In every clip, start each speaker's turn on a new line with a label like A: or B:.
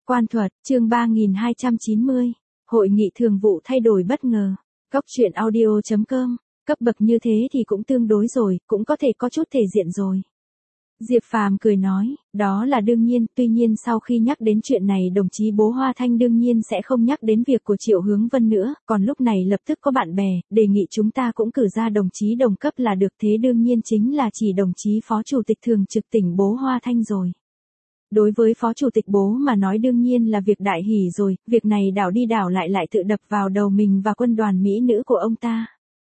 A: Quan thuật, chương 3290. Hội nghị thường vụ thay đổi bất ngờ. Góc truyện audio.com. Cấp bậc như thế thì cũng tương đối rồi, cũng có thể có chút thể diện rồi. Diệp Phàm cười nói, đó là đương nhiên, tuy nhiên sau khi nhắc đến chuyện này đồng chí Bố Hoa Thanh đương nhiên sẽ không nhắc đến việc của Triệu Hướng Vân nữa, còn lúc này lập tức có bạn bè, đề nghị chúng ta cũng cử ra đồng chí đồng cấp là được, thế đương nhiên chính là chỉ đồng chí Phó Chủ tịch Thường trực tỉnh Bố Hoa Thanh rồi. Đối với Phó Chủ tịch Bố mà nói đương nhiên là việc đại hỷ rồi, việc này đảo đi đảo lại tự đập vào đầu mình và quân đoàn mỹ nữ của ông ta.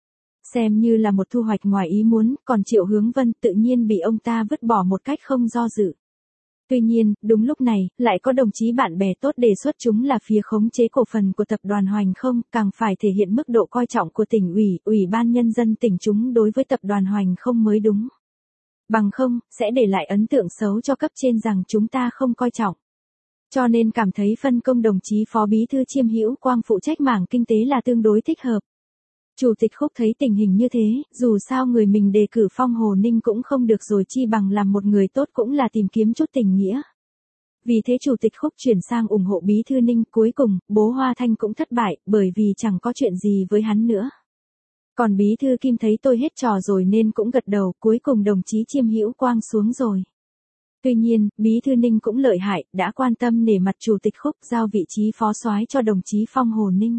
A: Xem như là một thu hoạch ngoài ý muốn, còn Triệu Hướng Vân tự nhiên bị ông ta vứt bỏ một cách không do dự. Tuy nhiên, đúng lúc này, lại có đồng chí bạn bè tốt đề xuất chúng là phía khống chế cổ phần của tập đoàn Hoành Không, càng phải thể hiện mức độ coi trọng của tỉnh ủy, ủy ban nhân dân tỉnh chúng đối với tập đoàn Hoành Không mới đúng. Bằng không, sẽ để lại ấn tượng xấu cho cấp trên rằng chúng ta không coi trọng. Cho nên cảm thấy phân công đồng chí Phó Bí thư Chiêm Hữu Quang phụ trách mảng kinh tế là tương đối thích hợp. Chủ tịch Khúc thấy tình hình như thế, dù sao người mình đề cử Phong Hồ Ninh cũng không được rồi, chi bằng làm một người tốt cũng là tìm kiếm chút tình nghĩa. Vì thế Chủ tịch Khúc chuyển sang ủng hộ Bí thư Ninh, cuối cùng, Bố Hoa Thanh cũng thất bại, bởi vì chẳng có chuyện gì với hắn nữa. Còn Bí thư Kim thấy tôi hết trò rồi nên cũng gật đầu, cuối cùng đồng chí Chiêm Hữu Quang xuống rồi. Tuy nhiên, Bí thư Ninh cũng lợi hại, đã quan tâm nể mặt Chủ tịch Khúc giao vị trí phó soái cho đồng chí Phong Hồ Ninh.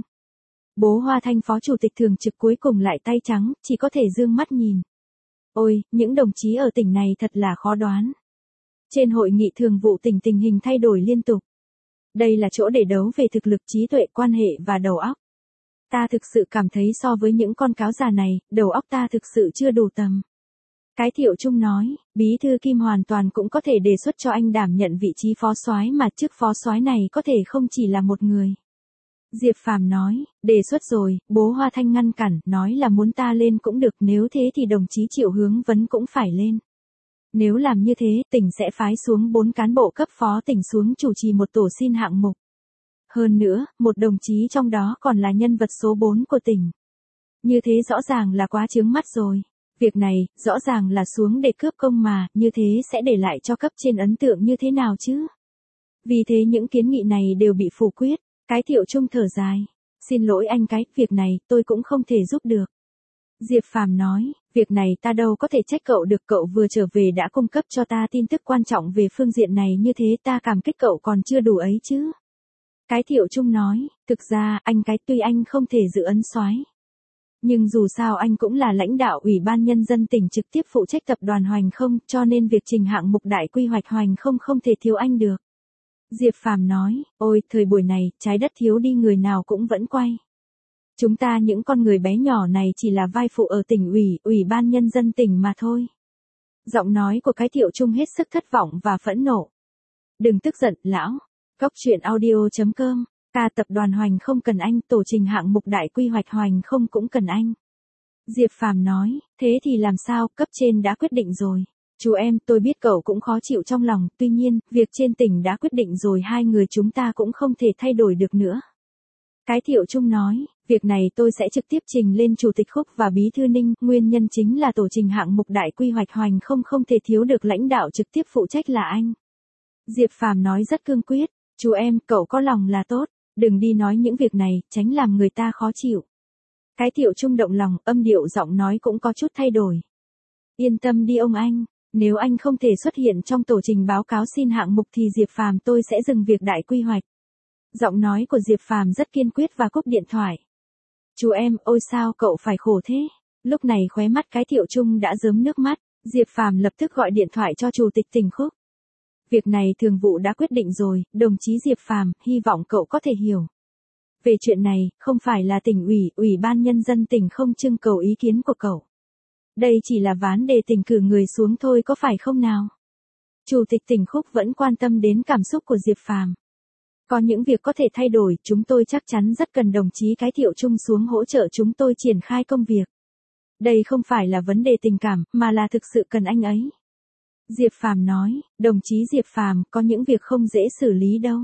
A: Bố Hoa Thanh Phó Chủ tịch Thường trực cuối cùng lại tay trắng, chỉ có thể dương mắt nhìn. Ôi, những đồng chí ở tỉnh này thật là khó đoán. Trên hội nghị thường vụ tỉnh tình hình thay đổi liên tục. Đây là chỗ để đấu về thực lực, trí tuệ, quan hệ và đầu óc. Ta thực sự cảm thấy so với những con cáo già này, đầu óc ta thực sự chưa đủ tầm. Cái Thiệu Trung nói, Bí thư Kim hoàn toàn cũng có thể đề xuất cho anh đảm nhận vị trí phó soái, mà chức phó soái này có thể không chỉ là một người. Diệp Phàm nói, đề xuất rồi, Bố Hoa Thanh ngăn cản, nói là muốn ta lên cũng được, nếu thế thì đồng chí Triệu Hướng Vân cũng phải lên. Nếu làm như thế, tỉnh sẽ phái xuống 4 cán bộ cấp phó tỉnh xuống chủ trì một tổ xin hạng mục. Hơn nữa, một đồng chí trong đó còn là nhân vật số 4 của tỉnh. Như thế rõ ràng là quá chướng mắt rồi. Việc này, rõ ràng là xuống để cướp công mà, như thế sẽ để lại cho cấp trên ấn tượng như thế nào chứ? Vì thế những kiến nghị này đều bị phủ quyết. Cái Thiệu Trung thở dài. Xin lỗi anh cái, việc này tôi cũng không thể giúp được. Diệp Phàm nói, việc này ta đâu có thể trách cậu được, cậu vừa trở về đã cung cấp cho ta tin tức quan trọng về phương diện này, như thế ta cảm kích cậu còn chưa đủ ấy chứ. Cái Thiệu Trung nói, thực ra anh cái tuy anh không thể giữ ấn soái, nhưng dù sao anh cũng là lãnh đạo ủy ban nhân dân tỉnh trực tiếp phụ trách tập đoàn Hoành Không, cho nên việc trình hạng mục đại quy hoạch Hoành Không không thể thiếu anh được. Diệp Phàm nói, ôi, thời buổi này, trái đất thiếu đi người nào cũng vẫn quay. Chúng ta những con người bé nhỏ này chỉ là vai phụ ở tỉnh ủy, ủy ban nhân dân tỉnh mà thôi. Giọng nói của cái Thiệu Trung hết sức thất vọng và phẫn nộ. Đừng tức giận, lão. Góc truyện audio.com. Tập đoàn Hoành Không cần anh, tổ trình hạng mục đại quy hoạch Hoành Không cũng cần anh. Diệp Phàm nói, thế thì làm sao, cấp trên đã quyết định rồi. Chú em, tôi biết cậu cũng khó chịu trong lòng, tuy nhiên, việc trên tỉnh đã quyết định rồi, hai người chúng ta cũng không thể thay đổi được nữa. Cái Thiệu Trung nói, việc này tôi sẽ trực tiếp trình lên Chủ tịch Khúc và Bí thư Ninh, nguyên nhân chính là tổ trình hạng mục đại quy hoạch Hoành Không không thể thiếu được lãnh đạo trực tiếp phụ trách là anh. Diệp Phàm nói rất cương quyết, chú em, cậu có lòng là tốt, đừng đi nói những việc này, tránh làm người ta khó chịu. Cái Thiệu Trung động lòng, âm điệu giọng nói cũng có chút thay đổi. Yên tâm đi ông anh. Nếu anh không thể xuất hiện trong tổ trình báo cáo xin hạng mục thì Diệp Phàm tôi sẽ dừng việc đại quy hoạch. Giọng nói của Diệp Phàm rất kiên quyết và cúp điện thoại. Chú em, ôi sao cậu phải khổ thế? Lúc này khóe mắt cái Thiệu Trung đã rớm nước mắt, Diệp Phàm lập tức gọi điện thoại cho Chủ tịch tỉnh Khúc. Việc này thường vụ đã quyết định rồi, đồng chí Diệp Phàm, hy vọng cậu có thể hiểu. Về chuyện này, không phải là tỉnh ủy, ủy ban nhân dân tỉnh không trưng cầu ý kiến của cậu. Đây chỉ là ván đề tỉnh cử người xuống thôi, có phải không nào? Chủ tịch tỉnh Khúc vẫn quan tâm đến cảm xúc của Diệp Phàm. Có những việc có thể thay đổi, chúng tôi chắc chắn rất cần đồng chí cái Thiệu Trung xuống hỗ trợ chúng tôi triển khai công việc. Đây không phải là vấn đề tình cảm, mà là thực sự cần anh ấy. Diệp Phàm nói, đồng chí Diệp Phàm, có những việc không dễ xử lý đâu.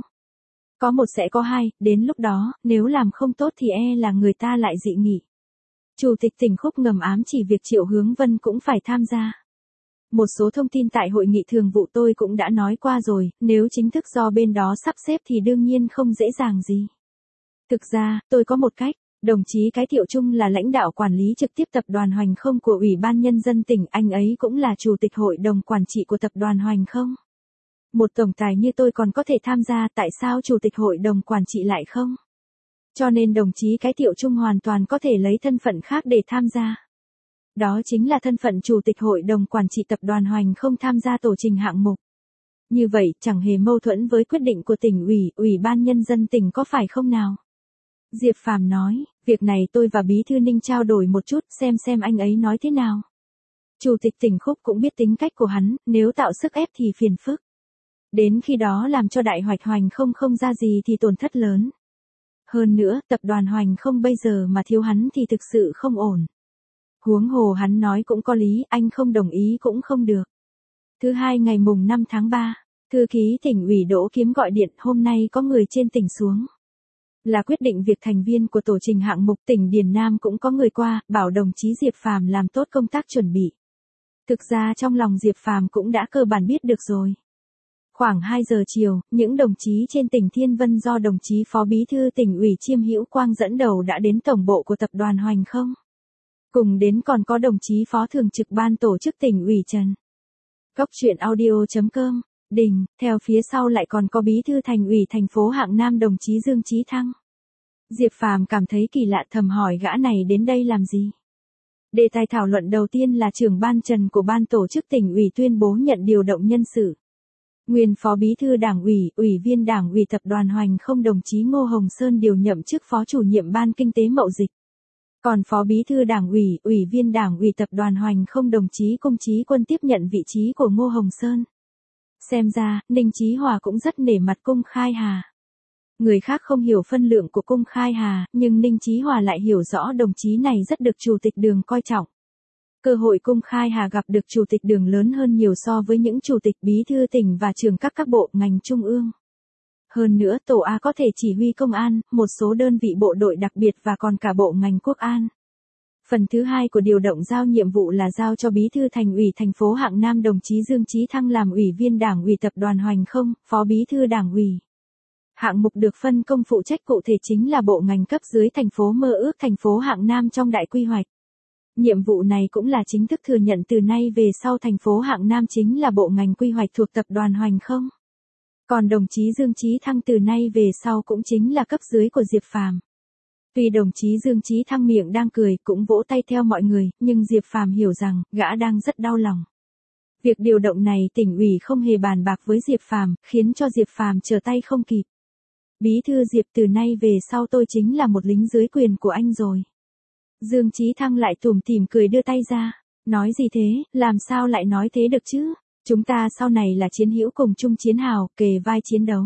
A: Có một sẽ có hai, đến lúc đó, nếu làm không tốt thì là người ta lại dị nghị. Chủ tịch tỉnh Khúc ngầm ám chỉ việc Triệu Hướng Vân cũng phải tham gia. Một số thông tin tại hội nghị thường vụ tôi cũng đã nói qua rồi, nếu chính thức do bên đó sắp xếp thì đương nhiên không dễ dàng gì. Thực ra, tôi có một cách, đồng chí Cái Thiệu Trung là lãnh đạo quản lý trực tiếp tập đoàn Hoành Không của Ủy ban Nhân dân tỉnh, anh ấy cũng là chủ tịch hội đồng quản trị của tập đoàn Hoành Không. Một tổng tài như tôi còn có thể tham gia, tại sao chủ tịch hội đồng quản trị lại không? Cho nên đồng chí Cái Thiệu Trung hoàn toàn có thể lấy thân phận khác để tham gia. Đó chính là thân phận chủ tịch hội đồng quản trị tập đoàn Hoành Không tham gia tổ trình hạng mục. Như vậy, chẳng hề mâu thuẫn với quyết định của tỉnh ủy, Ủy ban Nhân dân tỉnh có phải không nào? Diệp Phàm nói, việc này tôi và Bí thư Ninh trao đổi một chút xem anh ấy nói thế nào. Chủ tịch tỉnh Khúc cũng biết tính cách của hắn, nếu tạo sức ép thì phiền phức. Đến khi đó làm cho đại hoạch Hoành Không không ra gì thì tổn thất lớn. Hơn nữa, tập đoàn Hoành Không bây giờ mà thiếu hắn thì thực sự không ổn. Huống hồ hắn nói cũng có lý, anh không đồng ý cũng không được. Thứ hai ngày mùng 5 tháng 3, thư ký tỉnh ủy Đỗ Kiếm gọi điện, hôm nay có người trên tỉnh xuống. Là quyết định việc thành viên của tổ trình hạng mục tỉnh Điền Nam cũng có người qua, bảo đồng chí Diệp Phàm làm tốt công tác chuẩn bị. Thực ra trong lòng Diệp Phàm cũng đã cơ bản biết được rồi. Khoảng 2 giờ chiều, những đồng chí trên tỉnh Thiên Vân do đồng chí Phó Bí thư tỉnh ủy Chiêm Hữu Quang dẫn đầu đã đến tổng bộ của tập đoàn Hoành Không. Cùng đến còn có đồng chí Phó Thường trực Ban Tổ chức tỉnh ủy Trần Cóc Truyện Audio.com, Đình, theo phía sau lại còn có Bí thư Thành ủy thành phố Hạng Nam đồng chí Dương Chí Thăng. Diệp Phàm cảm thấy kỳ lạ, thầm hỏi gã này đến đây làm gì. Đề tài thảo luận đầu tiên là trưởng ban Trần của Ban Tổ chức tỉnh ủy tuyên bố nhận điều động nhân sự. Nguyên Phó Bí thư Đảng ủy, Ủy viên Đảng ủy tập đoàn Hoành Không đồng chí Ngô Hồng Sơn điều nhậm chức Phó chủ nhiệm Ban Kinh tế Mậu Dịch. Còn Phó Bí thư Đảng ủy, Ủy viên Đảng ủy tập đoàn Hoành Không đồng chí Cung Chí Quân tiếp nhận vị trí của Ngô Hồng Sơn. Xem ra, Ninh Chí Hòa cũng rất nể mặt Cung Khai Hà. Người khác không hiểu phân lượng của Cung Khai Hà, nhưng Ninh Chí Hòa lại hiểu rõ đồng chí này rất được Chủ tịch Đường coi trọng. Cơ hội Cung Khai Hà gặp được Chủ tịch Đường lớn hơn nhiều so với những Chủ tịch Bí thư tỉnh và trưởng các bộ ngành trung ương. Hơn nữa tổ A có thể chỉ huy công an, một số đơn vị bộ đội đặc biệt và còn cả bộ ngành quốc an. Phần thứ hai của điều động giao nhiệm vụ là giao cho Bí thư Thành ủy thành phố Hạng Nam đồng chí Dương Chí Thăng làm Ủy viên Đảng ủy tập đoàn Hoành Không, Phó Bí thư Đảng ủy. Hạng mục được phân công phụ trách cụ thể chính là bộ ngành cấp dưới thành phố mơ ước thành phố Hạng Nam trong đại quy hoạch. Nhiệm vụ này cũng là chính thức thừa nhận từ nay về sau thành phố Hạng Nam chính là bộ ngành quy hoạch thuộc tập đoàn Hoành Không. Còn đồng chí Dương Chí Thăng từ nay về sau cũng chính là cấp dưới của Diệp Phàm. Tuy đồng chí Dương Chí Thăng miệng đang cười cũng vỗ tay theo mọi người, nhưng Diệp Phàm hiểu rằng gã đang rất đau lòng. Việc điều động này tỉnh ủy không hề bàn bạc với Diệp Phàm, khiến cho Diệp Phàm trở tay không kịp. Bí thư Diệp, từ nay về sau tôi chính là một lính dưới quyền của anh rồi. Dương Chí Thăng lại tủm tỉm cười đưa tay ra. Nói gì thế, làm sao lại nói thế được chứ? Chúng ta sau này là chiến hữu cùng chung chiến hào, kề vai chiến đấu.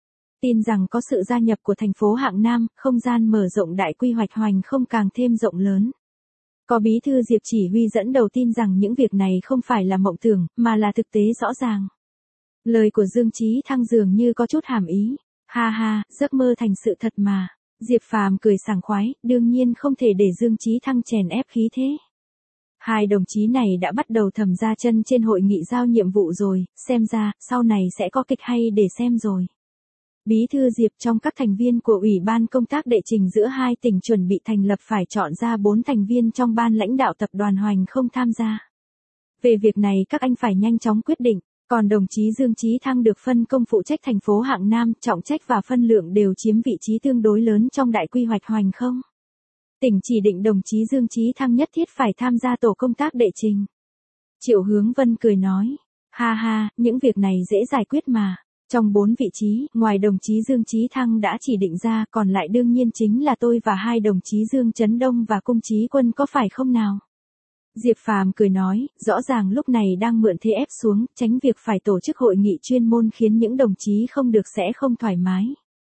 A: Tin rằng có sự gia nhập của thành phố Hạng Nam, không gian mở rộng đại quy hoạch Hoành Không càng thêm rộng lớn. Có Bí thư Diệp chỉ huy dẫn đầu tin rằng những việc này không phải là mộng tưởng, mà là thực tế rõ ràng. Lời của Dương Chí Thăng dường như có chút hàm ý. Ha ha, giấc mơ thành sự thật mà. Diệp Phàm cười sảng khoái, đương nhiên không thể để Dương Chí Thăng chèn ép khí thế. Hai đồng chí này đã bắt đầu thầm ra chân trên hội nghị giao nhiệm vụ rồi, xem ra, sau này sẽ có kịch hay để xem rồi. Bí thư Diệp, trong các thành viên của Ủy ban công tác đệ trình giữa hai tỉnh chuẩn bị thành lập phải chọn ra 4 thành viên trong ban lãnh đạo tập đoàn Hoành Không tham gia. Về việc này các anh phải nhanh chóng quyết định, còn đồng chí Dương Chí Thăng được phân công phụ trách thành phố Hạng Nam, trọng trách và phân lượng đều chiếm vị trí tương đối lớn trong đại quy hoạch Hoành Không. Tỉnh chỉ định đồng chí Dương Chí Thăng nhất thiết phải tham gia tổ công tác đệ trình. Triệu Hướng Vân cười nói, ha ha, những việc này dễ giải quyết mà. Trong 4 vị trí, ngoài đồng chí Dương Chí Thăng đã chỉ định ra, còn lại đương nhiên chính là tôi và hai đồng chí Dương Chấn Đông và Cung Chí Quân có phải không nào? Diệp Phàm cười nói, rõ ràng lúc này đang mượn thế ép xuống, tránh việc phải tổ chức hội nghị chuyên môn khiến những đồng chí không được sẽ không thoải mái.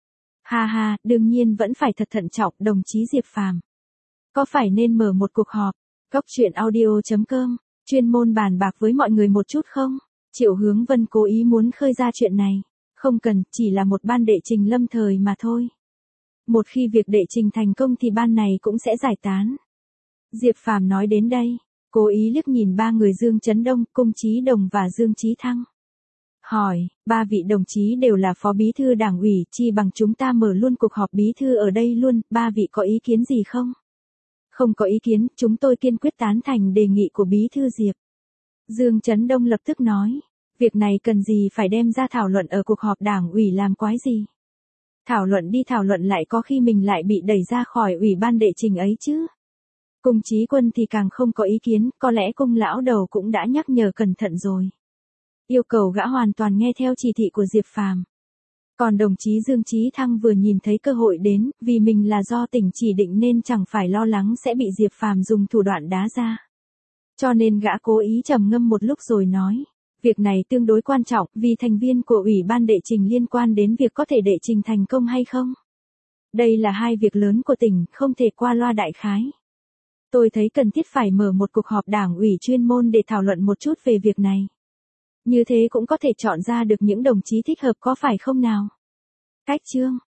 A: Ha ha, đương nhiên vẫn phải thật thận trọng, đồng chí Diệp Phàm. Có phải nên mở một cuộc họp, Cóc Truyện Audio.com, chuyên môn bàn bạc với mọi người một chút không? Triệu Hướng Vân cố ý muốn khơi ra chuyện này. Không cần, chỉ là một ban đệ trình lâm thời mà thôi. Một khi việc đệ trình thành công thì ban này cũng sẽ giải tán. Diệp Phàm nói đến đây, Cố ý liếc nhìn ba người Dương Chấn Đông, Cung Chí Đồng và Dương Chí Thăng. Hỏi, ba vị đồng chí đều là phó bí thư đảng ủy, chi bằng chúng ta mở luôn cuộc họp bí thư ở đây luôn, ba vị có ý kiến gì không? Không có ý kiến, chúng tôi kiên quyết tán thành đề nghị của bí thư Diệp. Dương Chấn Đông lập tức nói, việc này cần gì phải đem ra thảo luận ở cuộc họp đảng ủy làm quái gì? Thảo luận đi thảo luận lại có khi mình lại bị đẩy ra khỏi ủy ban đệ trình ấy chứ. Cung Chí Quân thì càng không có ý kiến, có lẽ Cung lão đầu cũng đã nhắc nhở cẩn thận rồi. Yêu cầu gã hoàn toàn nghe theo chỉ thị của Diệp Phàm. Còn đồng chí Dương Chí Thăng vừa nhìn thấy cơ hội đến, vì mình là do tỉnh chỉ định nên chẳng phải lo lắng sẽ bị Diệp Phàm dùng thủ đoạn đá ra. Cho nên gã cố ý trầm ngâm một lúc rồi nói, việc này tương đối quan trọng vì thành viên của ủy ban đệ trình liên quan đến việc có thể đệ trình thành công hay không. Đây là hai việc lớn của tỉnh, không thể qua loa đại khái. Tôi thấy cần thiết phải mở một cuộc họp đảng ủy chuyên môn để thảo luận một chút về việc này. Như thế cũng có thể chọn ra được những đồng chí thích hợp có phải không nào? Cách chương